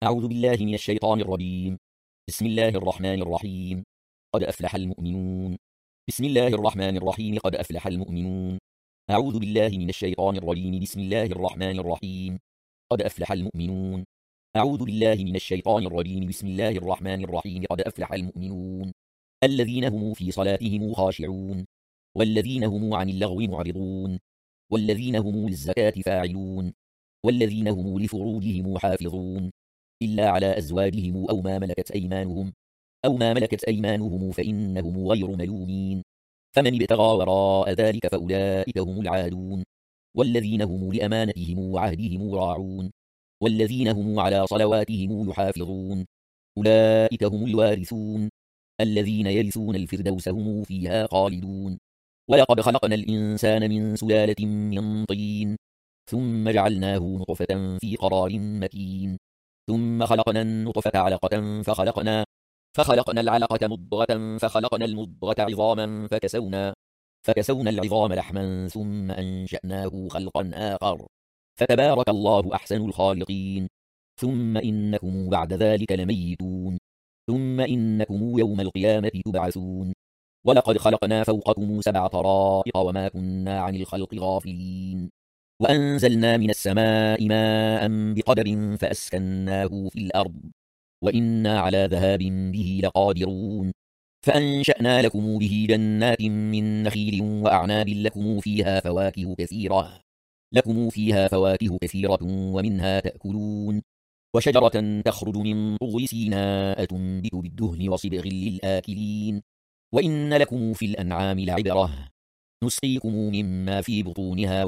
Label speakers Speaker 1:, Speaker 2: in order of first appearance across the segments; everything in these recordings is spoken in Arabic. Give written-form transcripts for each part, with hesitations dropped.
Speaker 1: أعوذ بالله من الشيطان الرجيم. بسم الله الرحمن الرحيم. قد أفلح المؤمنون. بسم الله الرحمن الرحيم. قد أفلح المؤمنون. أعوذ بالله من الشيطان الرجيم. بسم الله الرحمن الرحيم. قد أفلح المؤمنون. أعوذ بالله من الشيطان الرجيم. بسم الله الرحمن الرحيم. قد أفلح المؤمنون الذين هم في صلاتهم خاشعون والذين هم عن اللغو معرضون والذين هم للزكاة فاعلون والذين هم لفروجهم حافظون إلا على أزواجهم أو ما ملكت أيمانهم فإنهم غير ملومين. فمن ابتغى وراء ذلك فأولئك هم العادون والذين هم لأمانتهم وعهدهم راعون والذين هم على صلواتهم يحافظون أولئك هم الوارثون الذين يرثون الفردوس هم فيها خالدون. ولقد خلقنا الإنسان من سلالة من طين ثم جعلناه نطفة في قرار مكين ثم خلقنا النطفة علقة فخلقنا العلقة مضغة فخلقنا المضغة عظاما فكسونا العظام لحما ثم أنشأناه خلقا آخر فتبارك الله أحسن الخالقين. ثم إنكم بعد ذلك لميتون ثم إنكم يوم القيامة تبعثون. ولقد خلقنا فوقكم 7 طرائق وما كنا عن الخلق غافلين وأنزلنا من السماء ماء بقدر فأسكناه في الأرض وإنا على ذهاب به لقادرون. فأنشأنا لكم به جنات من نخيل وأعناب لكم فيها فواكه كثيرة ومنها تأكلون وشجرة تخرج من طور سيناء تنبت بالدهن وصبغ للآكلين وإن لكم في الأنعام لعبرة نسقيكم مما في بطونها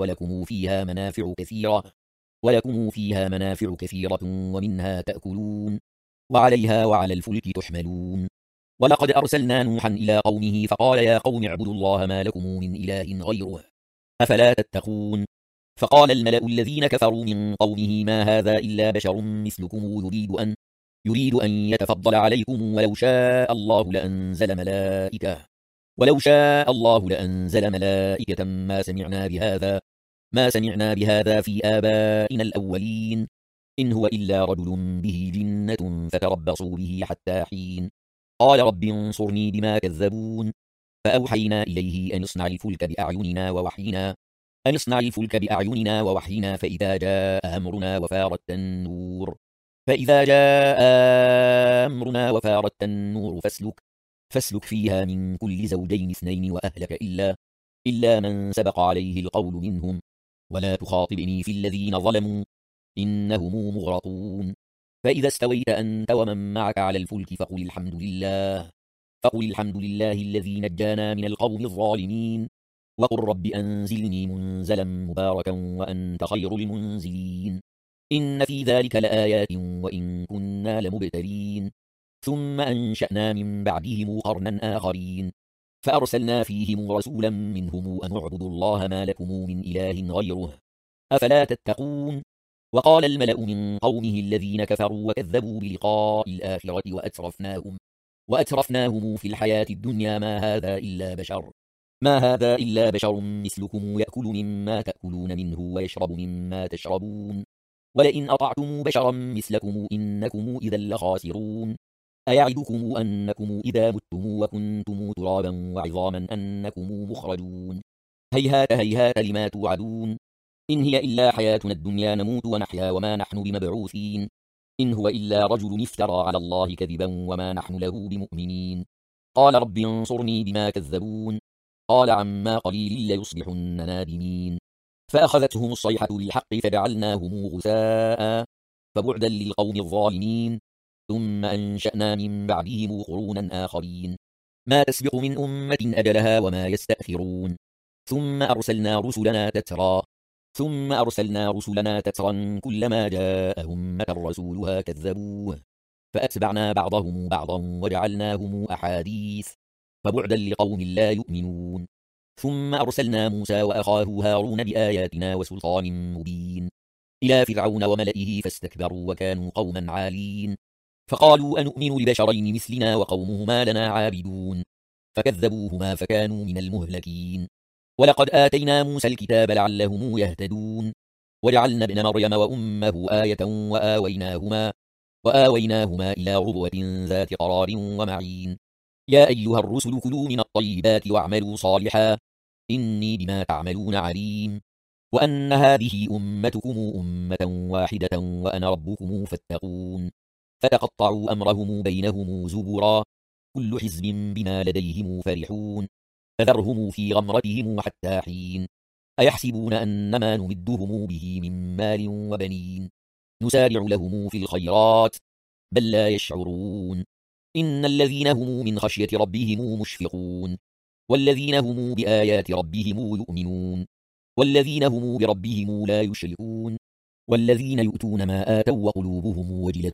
Speaker 1: ولكم فيها منافع كثيرة ومنها تأكلون وعليها وعلى الفلك تحملون. ولقد أرسلنا نوحا إلى قومه فقال يا قوم اعبدوا الله ما لكم من إله غيره أفلا تتقون. فقال الملأ الذين كفروا من قومه ما هذا إلا بشر مثلكم يريد أن يتفضل عليكم ولو شاء الله لأنزل ملائكة ما سمعنا بهذا في آبائنا الأولين إن هو إلا رجل به جنة فتربصوا به حتى حين. قال رب انصرني بما كذبون فأوحينا إليه أن اصنع الفلك بأعيننا ووحينا فإذا جاء أمرنا وفارت النور فاسلك فيها من كل زوجين 2 وأهلك إلا من سبق عليه القول منهم ولا تخاطبني في الذين ظلموا إنهم مغرقون. فإذا استويت أنت ومن معك على الفلك فقل الحمد لله الذي نجانا من القوم الظالمين وقل رب أنزلني منزلا مباركا وأنت خير المنزلين. إن في ذلك لآيات وإن كنا لمبتلين. ثم أنشأنا من بعدهم قرنا آخرين فأرسلنا فيهم رسولا منهم أن اعبدوا الله ما لكم من إله غيره أفلا تتقون. وقال الملأ من قومه الذين كفروا وكذبوا بلقاء الآخرة وأترفناهم في الحياة الدنيا ما هذا إلا بشر مثلكم يأكل مما تأكلون منه ويشرب مما تشربون ولئن أطعتم بشرا مثلكم إنكم إذا لخاسرون. أيعدكم أنكم إذا متم وكنتم ترابا وعظاما أنكم مخرجون هيهات هيهات لما توعدون إن هي إلا حياتنا الدنيا نموت ونحيا وما نحن بمبعوثين إن هو إلا رجل افترى على الله كذبا وما نحن له بمؤمنين. قال رب انصرني بما كذبون قال عما قليل ليصبحن نادمين. فأخذتهم الصيحة بالحق فجعلناهم غثاء فبعدا للقوم الظالمين. ثم أنشأنا من بعدهم قرونا آخرين ما تسبق من أمة أجلها وما يستأخرون. ثم أرسلنا رسلنا تترا كلما جاء أمة رسولها كذبوه فأتبعنا بعضهم بعضا وجعلناهم أحاديث فبعدا لقوم لا يؤمنون. ثم أرسلنا موسى وأخاه هارون بآياتنا وسلطان مبين إلى فرعون وملئه فاستكبروا وكانوا قوما عالين فقالوا أنؤمن لبشرين مثلنا وقومهما لنا عابدون فكذبوهما فكانوا من المهلكين. ولقد آتينا موسى الكتاب لعلهم يهتدون وجعلنا ابن مريم وأمه آية وآويناهما إلى ربوة ذات قرار ومعين. يا أيها الرسل كلوا من الطيبات واعملوا صالحا إني بما تعملون عليم. وأن هذه أمتكم أمة واحدة وأنا ربكم فاتقون. فتقطعوا أمرهم بينهم زبرا كل حزب بما لديهم فرحون. فذرهم في غمرتهم حتى حين. أيحسبون أنما نمدهم به من مال وبنين نسارع لهم في الخيرات بل لا يشعرون. إن الذين هم من خشية ربهم مشفقون والذين هم بآيات ربهم يؤمنون والذين هم بربهم لا يشركون والذين يؤتون ما آتوا وقلوبهم وجلة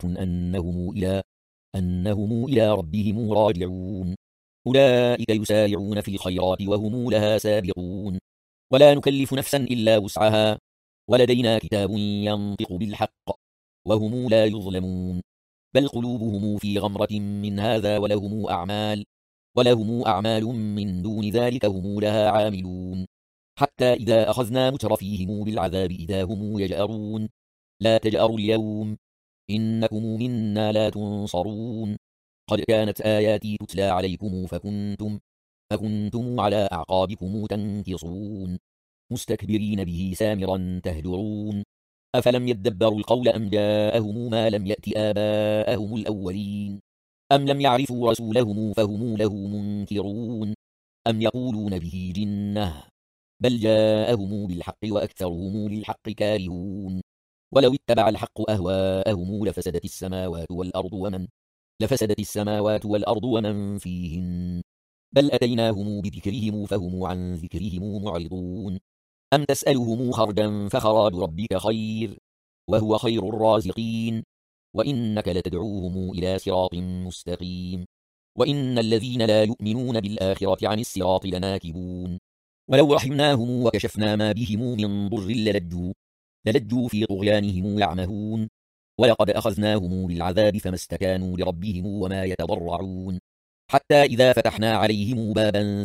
Speaker 1: أنهم إلى ربهم راجعون. أولئك يسارعون في الخيرات وهم لها سابقون. ولا نكلف نفسا إلا وسعها ولدينا كتاب ينطق بالحق وهم لا يظلمون. بل قلوبهم في غمرة من هذا ولهم أعمال من دون ذلك هم لها عاملون. حتى إذا أخذنا مترفيهم بالعذاب إذا هم يجأرون. لا تجأروا اليوم إنكم منا لا تنصرون. قد كانت آياتي تتلى عليكم فكنتم على أعقابكم تنكصون مستكبرين به سامرا تهجرون. أفلم يدبروا القول أم جاءهم ما لم يأت آباءهم الأولين أم لم يعرفوا رسولهم فهم له منكرون أم يقولون به جنة بل جاءهم بالحق وأكثرهم للحق كارهون. ولو اتبع الحق أهواءهم لفسدت السماوات والأرض ومن فيهن بل أتيناهم بذكرهم فهم عن ذكرهم معرضون. أم تسألهم خرجا فخراج ربك خير وهو خير الرازقين وإنك لتدعوهم إلى صراط مستقيم. وإن الذين لا يؤمنون بالآخرة عن الصراط لناكبون. ولو رحمناهم وكشفنا ما بهم من ضر للجوا في طغيانهم يعمهون. ولقد أخذناهم بالعذاب فما استكانوا لربهم وما يتضرعون. حتى إذا فتحنا عليهم بابا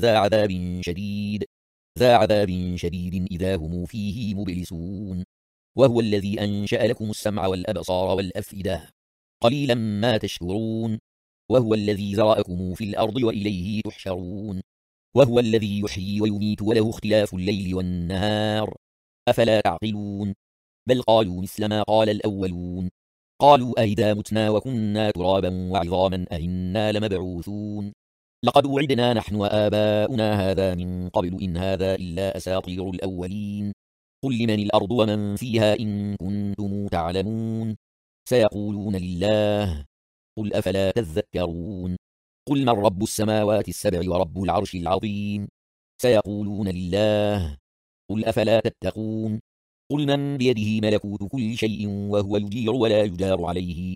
Speaker 1: ذا عذاب شديد إذا هم فيه مبلسون. وهو الذي أنشأ لكم السمع والأبصار والأفئدة قليلا ما تشكرون. وهو الذي زرأكم في الأرض وإليه تحشرون. وهو الذي يحيي ويميت وله اختلاف الليل والنهار أفلا تعقلون. بل قالوا مثل ما قال الأولون قالوا أئذا متنا وكنا ترابا وعظاما أئنا لمبعوثون. لقد وعدنا نحن وآباؤنا هذا من قبل إن هذا إلا أساطير الأولين. قل لمن الأرض ومن فيها إن كنتم تعلمون سيقولون لله قل أفلا تذكرون. قل من رب السماوات السبع ورب العرش العظيم سيقولون لله قل أفلا تتقون. قل من بيده ملكوت كل شيء وهو يجير ولا يجار عليه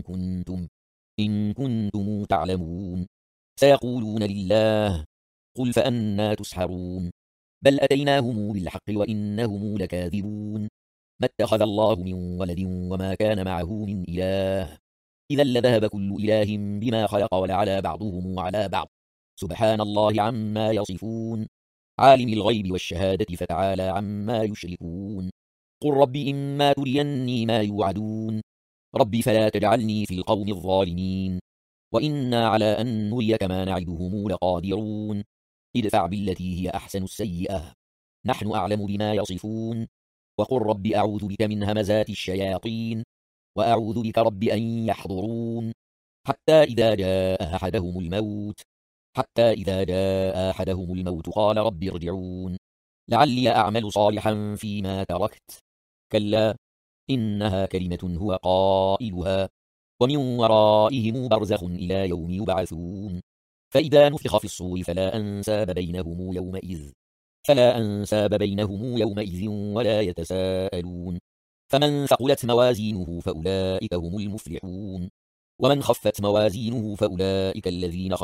Speaker 1: إن كنتم تعلمون سيقولون لله قل فأنا تسحرون. بل أتيناهم بالحق وإنهم لكاذبون. ما اتخذ الله من ولد وما كان معه من إله إذا لذهب كل إله بما خلق ولعلى بعضهم على بعض سبحان الله عما يصفون. عالم الغيب والشهادة فتعالى عما يشركون. قل رب إما تريني ما يوعدون رب فلا تجعلني في القوم الظالمين وإنا على أن نريك ما نعدهم لقادرون. ادفع بالتي هي أحسن السيئة نحن أعلم بما يصفون. وقل رب أعوذ بك من همزات الشياطين وأعوذ بك رب أن يحضرون. حتى إذا جاء أحدهم الموت قال رب ارجعون لعلي أعمل صالحا فيما تركت كلا إنها كلمة هو قائلها ومن ورائهم برزخ إلى يوم يبعثون. فإذا نفخ في الصور فلا أنساب بينهم يومئذ ولا يتساءلون. فمن ثقلت موازينه فأولئك هم المفلحون ومن خفت موازينه فأولئك الذين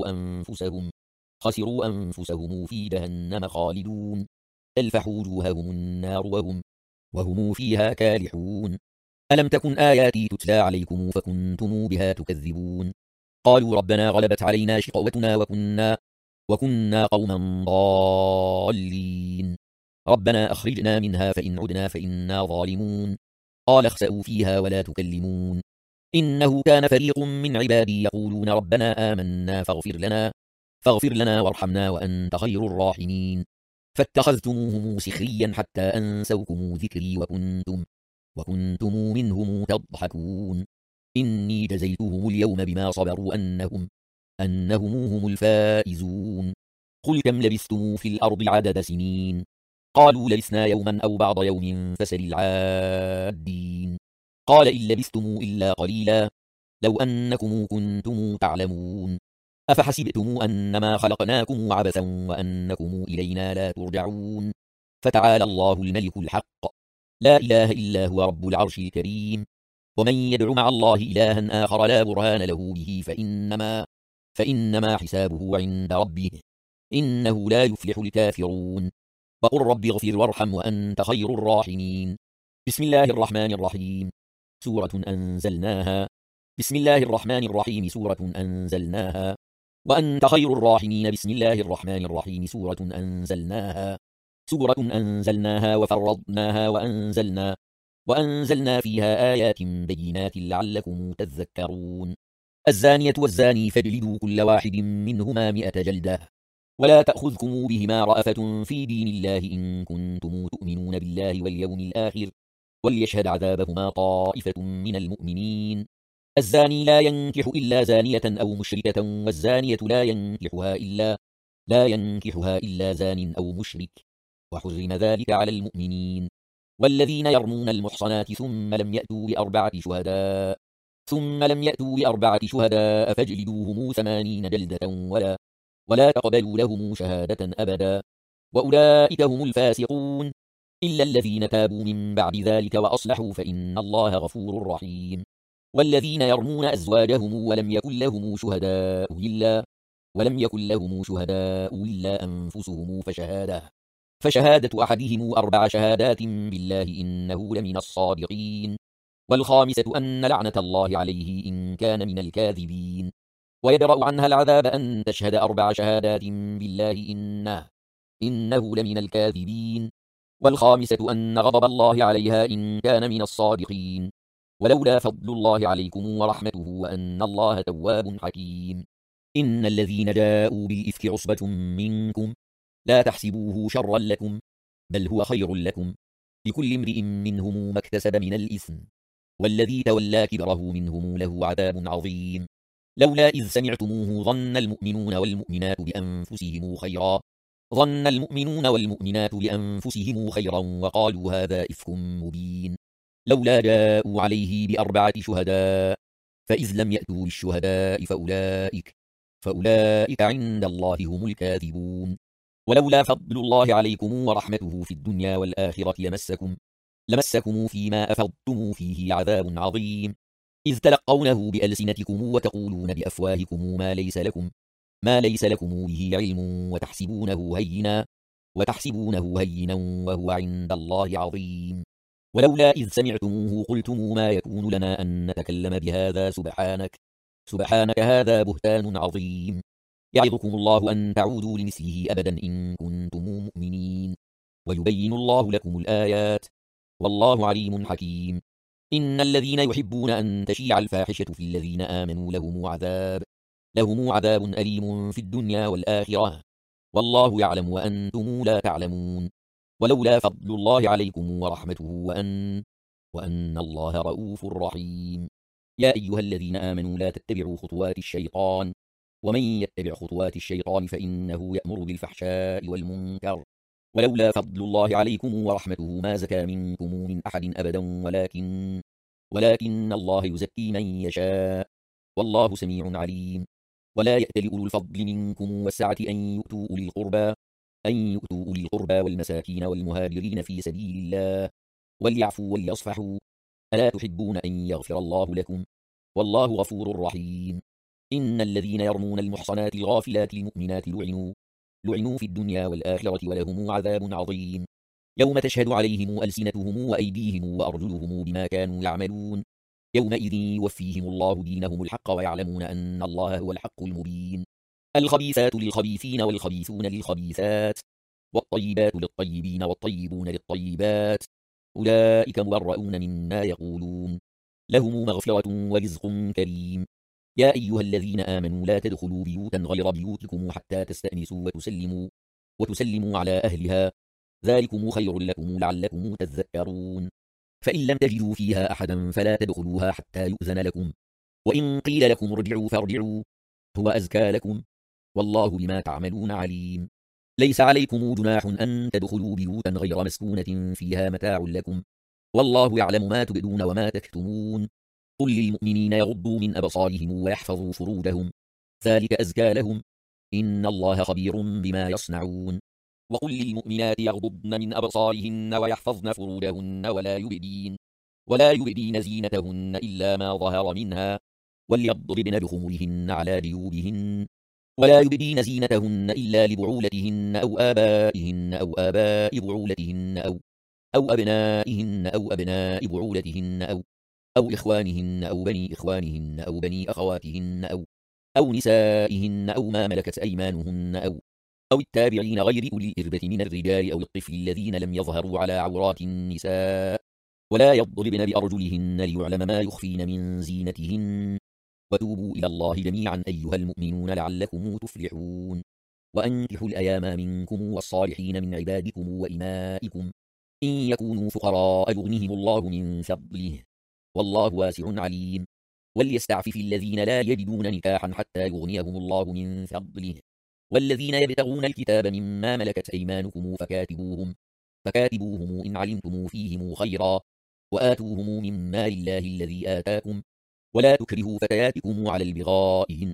Speaker 1: خسروا أنفسهم في جهنم خالدون تلفح وجوههم النار وهم فيها كالحون. ألم تكن آياتي تتلى عليكم فكنتم بها تكذبون قالوا ربنا غلبت علينا شقوتنا وكنا قوما ضالين ربنا أخرجنا منها فإن عدنا فإنا ظالمون قال اخسأوا فيها ولا تكلمون إنه كان فريق من عبادي يقولون ربنا آمنا فاغفر لنا وارحمنا وأنت خير الراحمين فاتخذتموهم سخريا حتى أنسوكم ذكري وكنتم منهم تضحكون إني جزيتهم اليوم بما صبروا أنهم هم الفائزون قل كم لبثتم في الأرض عدد سنين قالوا لبثنا يوما أو بعض يوم فسل العادين قال إن لبثتم إلا قليلا لو أنكم كنتم تعلمون أفحسبتم أنما خلقناكم عبثا وأنكم إلينا لا ترجعون فتعالى الله الملك الحق لا إله إلا هو رب العرش الكريم ومن يدع مع الله إلها آخر لا برهان له به فإنما حسابه عند ربه إنه لا يفلح الكافرون وقل رب اغفر وارحم وأنت خير الراحمين بسم الله الرحمن الرحيم سورة أنزلناها بسم الله الرحمن الرحيم سورة أنزلناها وأنت خير الراحمين بسم الله الرحمن الرحيم سورة أنزلناها وفرضناها وأنزلنا فيها آيات بينات لعلكم تذكرون الزانية والزاني فاجلدوا كل واحد منهما 100 جلدة ولا تأخذكم بهما رأفة في دين الله إن كنتم تؤمنون بالله واليوم الآخر وليشهد عذابهما طائفة من المؤمنين الزاني لا ينكح إلا زانية أو مشركة والزانية لا ينكحها إلا زان أو مشرك وحرم ذلك على المؤمنين والذين يرمون المحصنات ثم لم يأتوا بأربعة شهداء فاجلدوهم 80 جلدة ولا تقبلوا لهم شهادة أبدا وأولئك هم الفاسقون إلا الذين تابوا من بعد ذلك وأصلحوا فإن الله غفور رحيم والذين يرمون أزواجهم ولم يكن لهم شهداء إلا أنفسهم فشهادة أحدهم 4 شهادات بالله إنه لمن الصادقين والخامسة أن لعنة الله عليه إن كان من الكاذبين ويدرأ عنها العذاب أن تشهد 4 شهادات بالله إنه لمن الكاذبين والخامسة أن غضب الله عليها إن كان من الصادقين ولولا فضل الله عليكم ورحمته وأن الله تواب حكيم إن الذين جاءوا بالإفك عصبة منكم لا تحسبوه شرا لكم بل هو خير لكم لكل امرئ منهم ما اكتسب من الإثم والذي تولى كبره منهم له عذاب عظيم لولا إذ سمعتموه ظن المؤمنون والمؤمنات بأنفسهم خيرا وقالوا هذا إفك مبين لولا جاءوا عليه ب4 شهداء فإذ لم يأتوا بالشهداء فأولئك عند الله هم الكاذبون ولولا فضل الله عليكم ورحمته في الدنيا والآخرة لمسكم فيما أفضتم فيه عذاب عظيم إذ تلقونه بألسنتكم وتقولون بأفواهكم ما ليس لكم به علم وتحسبونه هينا وهو عند الله عظيم ولولا إذ سمعتموه قلتم ما يكون لنا أن نتكلم بهذا سبحانك هذا بهتان عظيم يعظكم الله أن تعودوا لمثله أبدا إن كنتم مؤمنين ويبين الله لكم الآيات والله عليم حكيم إن الذين يحبون أن تشيع الفاحشة في الذين آمنوا لهم عذاب أليم في الدنيا والآخرة والله يعلم وأنتم لا تعلمون ولولا فضل الله عليكم ورحمته وأن الله رؤوف رحيم يا أيها الذين آمنوا لا تتبعوا خطوات الشيطان ومن يتبع خطوات الشيطان فإنه يأمر بالفحشاء والمنكر ولولا فضل الله عليكم ورحمته ما زكى منكم من أحد أبدا ولكن الله يزكي من يشاء والله سميع عليم ولا يأتل أولو الفضل منكم والسعة أن يؤتوا أولي القربى والمساكين والمهاجرين في سبيل الله وليعفوا وليصفحوا ألا تحبون أن يغفر الله لكم والله غفور رحيم إن الذين يرمون المحصنات الغافلات المؤمنات لعنوا في الدنيا والآخرة ولهم عذاب عظيم يوم تشهد عليهم ألسنتهم وأيديهم وأرجلهم بما كانوا يعملون يومئذ يوفيهم الله دينهم الحق ويعلمون أن الله هو الحق المبين الخبيثات للخبيثين والخبيثون للخبيثات والطيبات للطيبين والطيبون للطيبات أولئك مبرؤون مما يقولون لهم مغفرة ورزق كريم. يا أيها الذين آمنوا لا تدخلوا بيوتا غير بيوتكم حتى تستأنسوا وتسلموا على أهلها، ذلكم خير لكم لعلكم تذكرون. فإن لم تجدوا فيها أحدا فلا تدخلوها حتى يؤذن لكم، وإن قيل لكم ارجعوا فارجعوا، هو أزكى لكم، والله بما تعملون عليم. ليس عليكم جناح أن تدخلوا بيوتا غير مسكونة فيها متاع لكم، والله يعلم ما تبدون وما تكتمون. قل للمؤمنين يغضوا من أبصارهم ويحفظوا فروجهم، ذلك أزكى لهم، إن الله خبير بما يصنعون. وقل للمؤمنات يغضضن من أبصارهن ويحفظن فروجهن ولا يبدين زينتهن إلا ما ظهر منها، وليضربن بخمرهن على جيوبهن، ولا يبدين زينتهن إلا لبعولتهن أو آبائهن أو آباء بعولتهن أو أبنائهن أو أبناء بعولتهن أو إخوانهن أو بني إخوانهن أو بني أخواتهن أو نسائهن أو ما ملكت أيمانهن أو التابعين غير أولي الإربة من الرجال أو الطفل الذين لم يظهروا على عورات النساء، ولا يضربن بأرجلهن ليعلم ما يخفين من زينتهن. وتوبوا إلى الله جميعا أيها المؤمنون لعلكم تفلحون. وأنكحوا الأيام منكم والصالحين من عبادكم وإمائكم، إن يكونوا فقراء يغنهم الله من فضله، والله واسع عليم. وليستعفف الذين لا يجدون نكاحا حتى يغنيهم الله من فضله، والذين يبتغون الكتاب مما ملكت أيمانكم فكاتبوهم إن علمتم فيهم خيرا، وآتوهم من مال الله الذي آتاكم، ولا تكرهوا فتياتكم على البغاء إن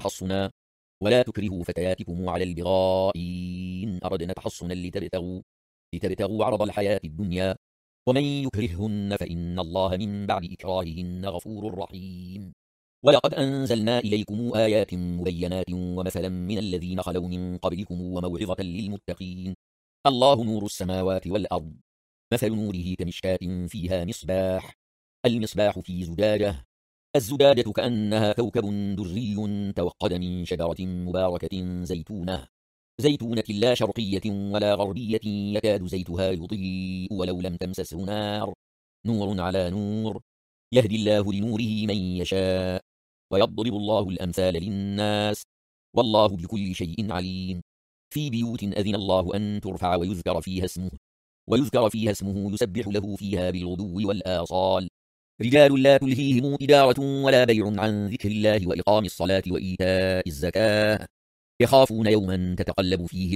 Speaker 1: أردنا تحصنا لتبتغوا عرض الحياة الدنيا، ومن يكرههن فإن الله من بعد إكراههن غفور رحيم. ولقد أنزلنا إليكم آيات مبينات ومثلا من الذين خلوا من قبلكم وموعظة للمتقين. الله نور السماوات والأرض، مثل نوره كمشكاة فيها مصباح، المصباح في زجاجة، الزجاجة كأنها كوكب دري توقد من شجرة مباركة زيتونة لا شرقية ولا غربية، يكاد زيتها يضيء ولو لم تمسسه نار، نور على نور، يهدي الله لنوره من يشاء، ويضرب الله الأمثال للناس، والله بكل شيء عليم. في بيوت أذن الله أن ترفع ويذكر فيها اسمه يسبح له فيها بالغدو والآصال، رجال لا تلهيهم تجارة ولا بيع عن ذكر الله وإقام الصلاة وإيتاء الزكاة، يخافون يوما تتقلب فيه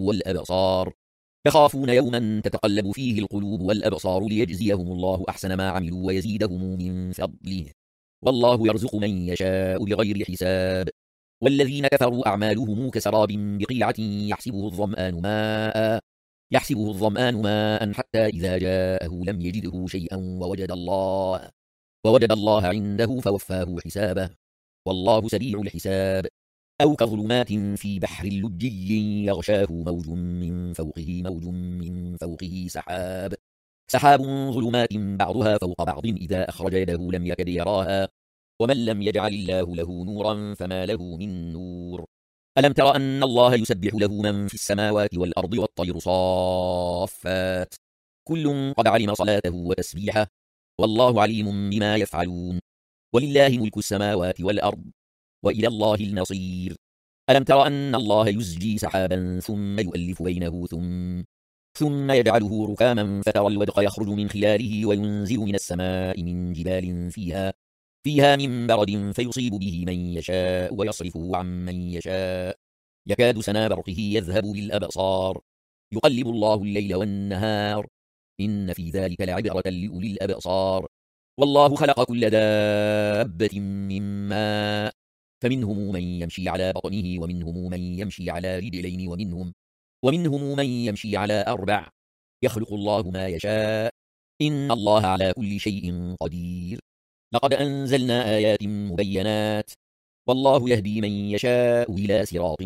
Speaker 1: القلوب والأبصار ليجزيهم الله أحسن ما عملوا ويزيدهم من فضله، والله يرزق من يشاء بغير حساب. والذين كفروا أعمالهم كسراب بقيعة يحسبه الظمآن ماء حتى إذا جاءه لم يجده شيئا ووجد الله عنده فوفاه حسابه، والله سريع الحساب. أو كظلمات في بحر لجي يغشاه موج من فوقه سحاب ظلمات بعضها فوق بعض إذا أخرج يده لم يكد يراها، ومن لم يجعل الله له نورا فما له من نور. ألم تر أن الله يسبح له من في السماوات والأرض والطير صافات، كل قد علم صلاته وتسبيحه، والله عليم بما يفعلون. ولله ملك السماوات والأرض، وإلى الله المصير. ألم تر أن الله يزجي سحابا ثم يؤلف بينه ثم يجعله ركاما فترى الودق يخرج من خلاله وينزل من السماء من جبال فيها من برد فيصيب به من يشاء ويصرفه عن من يشاء، يكاد سنا برقه يذهب بالأبصار، يقلب الله الليل والنهار، إن في ذلك لعبرة لأولي الأبصار. والله خلق كل دابة من ماء، فمنهم من يمشي على بطنه ومنهم من يمشي على رجلين ومنهم من يمشي على أربع، يخلق الله ما يشاء، إن الله على كل شيء قدير. لقد أنزلنا آيات مبينات، والله يهدي من يشاء إلى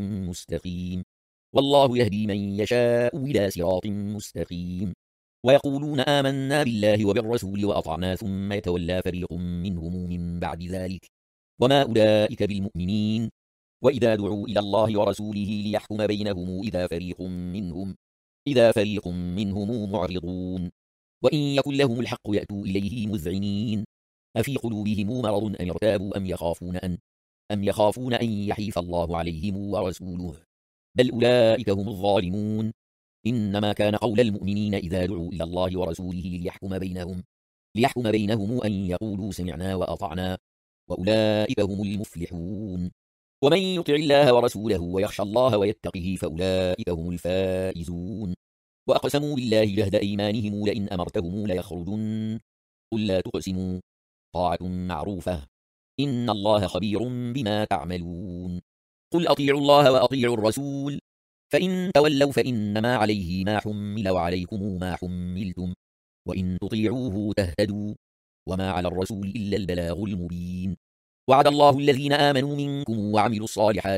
Speaker 1: صراط مستقيم. ويقولون آمنا بالله وبالرسول وأطعنا ثم يتولى فريق منهم من بعد ذلك، وما أولئك بالمؤمنين. وإذا دعوا إلى الله ورسوله ليحكم بينهم إذا فريق منهم معرضون، وإن يكن لهم الحق يأتوا إليه مذعنين، أفي قلوبهم مرض أم ارتابوا أم يخافون أن يحيف الله عليهم ورسوله بل أولئك هم الظالمون إنما كان قول المؤمنين إذا دعوا إلى الله ورسوله ليحكم بينهم أن يقولوا سمعنا وأطعنا وأولئك هم المفلحون ومن يطع الله ورسوله ويخشى الله ويتقه فأولئك هم الفائزون وأقسموا بالله جهد أيمانهم لئن أمرتهم ليخرجن قل لا تقسموا طاعة معروفة إن الله خبير بما تعملون قل أطيعوا الله وأطيعوا الرسول فإن تولوا فإنما عليه ما حمل وعليكم ما حملتم وإن تطيعوه تهتدوا وما على الرسول إلا البلاغ المبين وعد الله الذين آمنوا منكم وعملوا الصالحات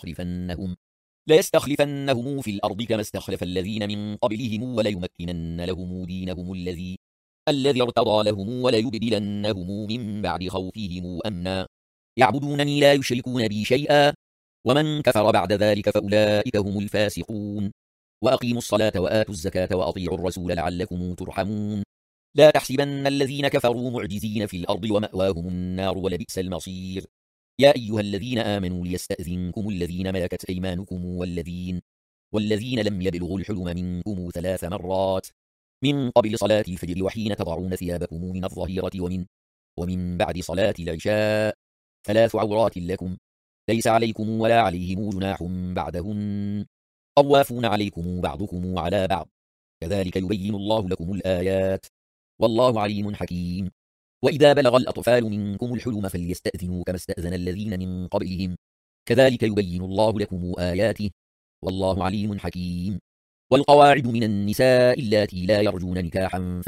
Speaker 1: ليستخلفنهم في الأرض كما استخلف الذين من قبلهم وليمكنن لهم دينهم الذي ارتضى لهم وليبدلنهم من بعد خوفهم أمنا يعبدونني لا يشركون بي شيئا ومن كفر بعد ذلك فأولئك هم الفاسقون وأقيموا الصلاة وآتوا الزكاة وأطيعوا الرسول لعلكم ترحمون لا تحسبن الذين كفروا معجزين في الأرض ومأواهم النار ولبئس المصير يا أيها الذين آمنوا ليستأذنكم الذين ملكت أيمانكم والذين لم يبلغوا الحلم منكم 3 مرات من قبل صلاة الفجر وحين تضعون ثيابكم من الظهيرة ومن بعد صلاة العشاء 3 عورات لكم ليس عليكم ولا عليهم جناح بعدهن طوافون عليكم بعضكم على بعض كذلك يبين الله لكم الآيات والله عليم حكيم وإذا بلغ الأطفال منكم الحلم فليستأذنوا كما استأذن الذين من قبلهم كذلك يبين الله لكم آياته والله عليم حكيم والقواعد من النساء اللاتي لا يرجون نكاحا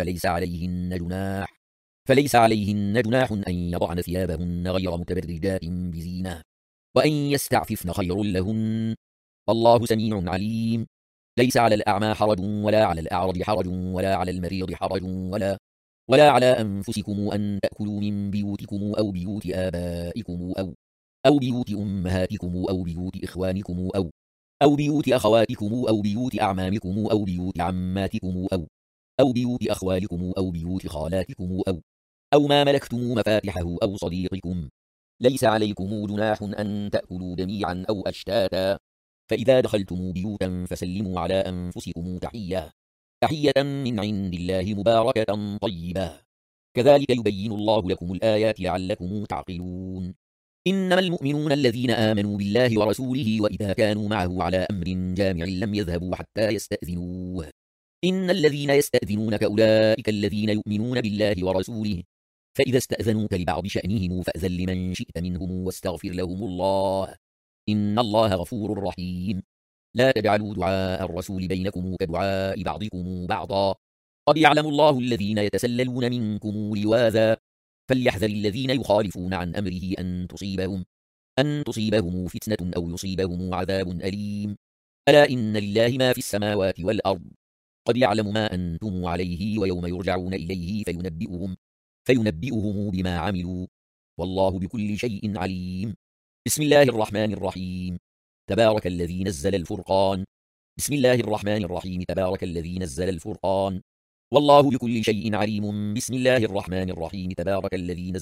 Speaker 1: فليس عليهن جناح أن يضعن ثيابهن غير متبرجات بزينة وأن يستعففن خير لهن والله سميع عليم ليس على الأعمى حرج ولا على الأعرج حرج ولا على المريض حرج ولا على أنفسكم أن تأكلوا من بيوتكم أو بيوت آبائكم أو بيوت أمهاتكم أو بيوت إخوانكم أو بيوت أخواتكم أو بيوت أعمامكم أو بيوت عماتكم أو بيوت أخوالكم أو بيوت خالاتكم أو ما ملكتم مفاتحه أو صديقكم ليس عليكم جناح أن تأكلوا جميعا أو أشتاتا فإذا دخلتم بيوتا فسلموا على أنفسكم تحية من عند الله مباركة طيبة كذلك يبين الله لكم الآيات لعلكم تعقلون إنما المؤمنون الذين آمنوا بالله ورسوله وإذا كانوا معه على أمر جامع لم يذهبوا حتى يستأذنوه إن الذين يستأذنونك أولئك الذين يؤمنون بالله ورسوله فإذا استأذنوك لبعض شأنهم فأذن لمن شئت منهم واستغفر لهم الله إن الله غفور رحيم لا تجعلوا دعاء الرسول بينكم كدعاء بعضكم بعضا قد يعلم الله الذين يتسللون منكم لواذا فليحذر الذين يخالفون عن أمره أن تصيبهم فتنة أو يصيبهم عذاب أليم ألا إن لله ما في السماوات والأرض قد يعلم ما أنتم عليه ويوم يرجعون إليه فينبئهم بما عملوا والله بكل شيء عليم بسم الله الرحمن الرحيم تبارك الذي نزل الفرقان بسم الله الرحمن الرحيم تبارك الذي نزل الفرقان والله بكل شيء عليم بسم الله الرحمن الرحيم تبارك الذي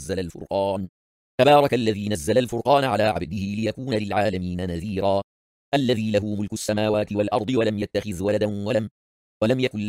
Speaker 1: نزل الفرقان على عبده ليكون للعالمين نذيرا الذي له ملك السماوات والأرض ولم يتخذ ولدا ولم يكن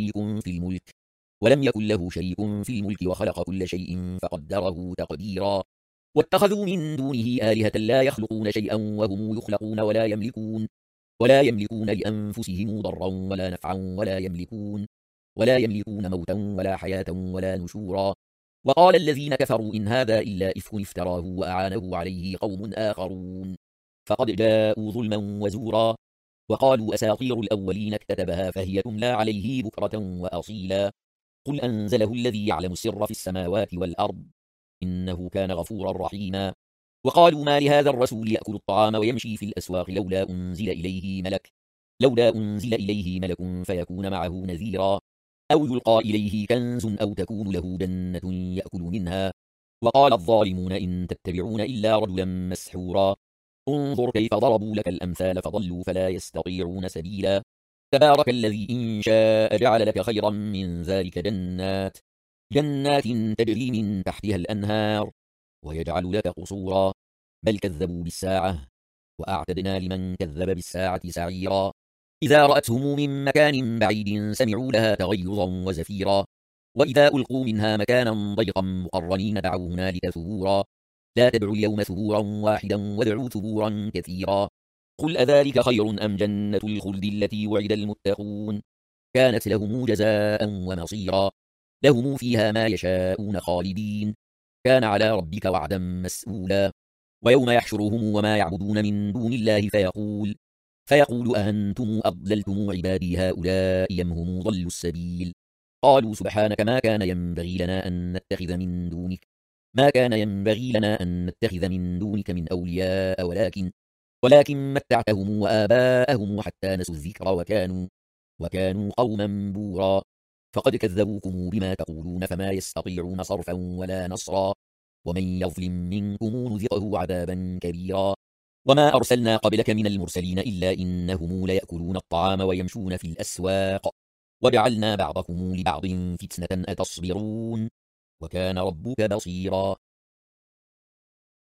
Speaker 1: له شريك في الملك وخلق كل شيء فقدره تقديرا واتخذوا من دونه آلهة لا يخلقون شيئا وهم يخلقون ولا يملكون لأنفسهم ضرا ولا نفعا ولا يملكون موتا ولا حياة ولا نشورا وقال الذين كفروا إن هذا إلا إفك افتراه وأعانه عليه قوم آخرون فقد جاءوا ظلما وزورا وقالوا أساطير الأولين اكتتبها فهي تملى عليه بكرة وأصيلا قل أنزله الذي يعلم السر في السماوات والأرض إنه كان غفورا رحيما وقالوا ما لهذا الرسول يأكل الطعام ويمشي في الأسواق لولا أنزل إليه ملك فيكون معه نذيرا أو يلقى إليه كنز أو تكون له جنة يأكل منها وقال الظالمون إن تتبعون إلا رجلا مسحورا انظر كيف ضربوا لك الأمثال فضلوا فلا يستطيعون سبيلا تبارك الذي إن شاء جعل لك خيرا من ذلك جنات جنات تجري من تحتها الأنهار ويجعل لك قصورا بل كذبوا بالساعة وأعتدنا لمن كذب بالساعة سعيرا إذا رأتهم من مكان بعيد سمعوا لها تغيظا وزفيرا وإذا ألقوا منها مكانا ضيقا مقرنين دعوا هنالك ثبورا لا تدعوا اليوم ثبورا واحدا وادعوا ثبورا كثيرا قل أذلك خير أم جنة الخلد التي وعد المتقون كانت لهم جزاء ومصيرا لهم فيها ما يشاءون خالدين كان على ربك وعدا مسئولا ويوم يحشرهم وما يعبدون من دون الله فيقول أأنتم أضللتم عبادي هؤلاء أم هم ضلوا السبيل قالوا سبحانك ما كان ينبغي لنا أن نتخذ من دونك من أولياء ولكن متعتهم وآباءهم حتى نسوا الذكر وكانوا قوما بورا فقد كذبوكم بما تقولون فما يستطيعون صرفا ولا نصرا ومن يظلم منكم نذقه عذابا كبيرا وما أرسلنا قبلك من المرسلين إلا إنهم ليأكلون الطعام ويمشون في الأسواق وجعلنا بعضكم لبعض فتنة أتصبرون وكان ربك بصيرا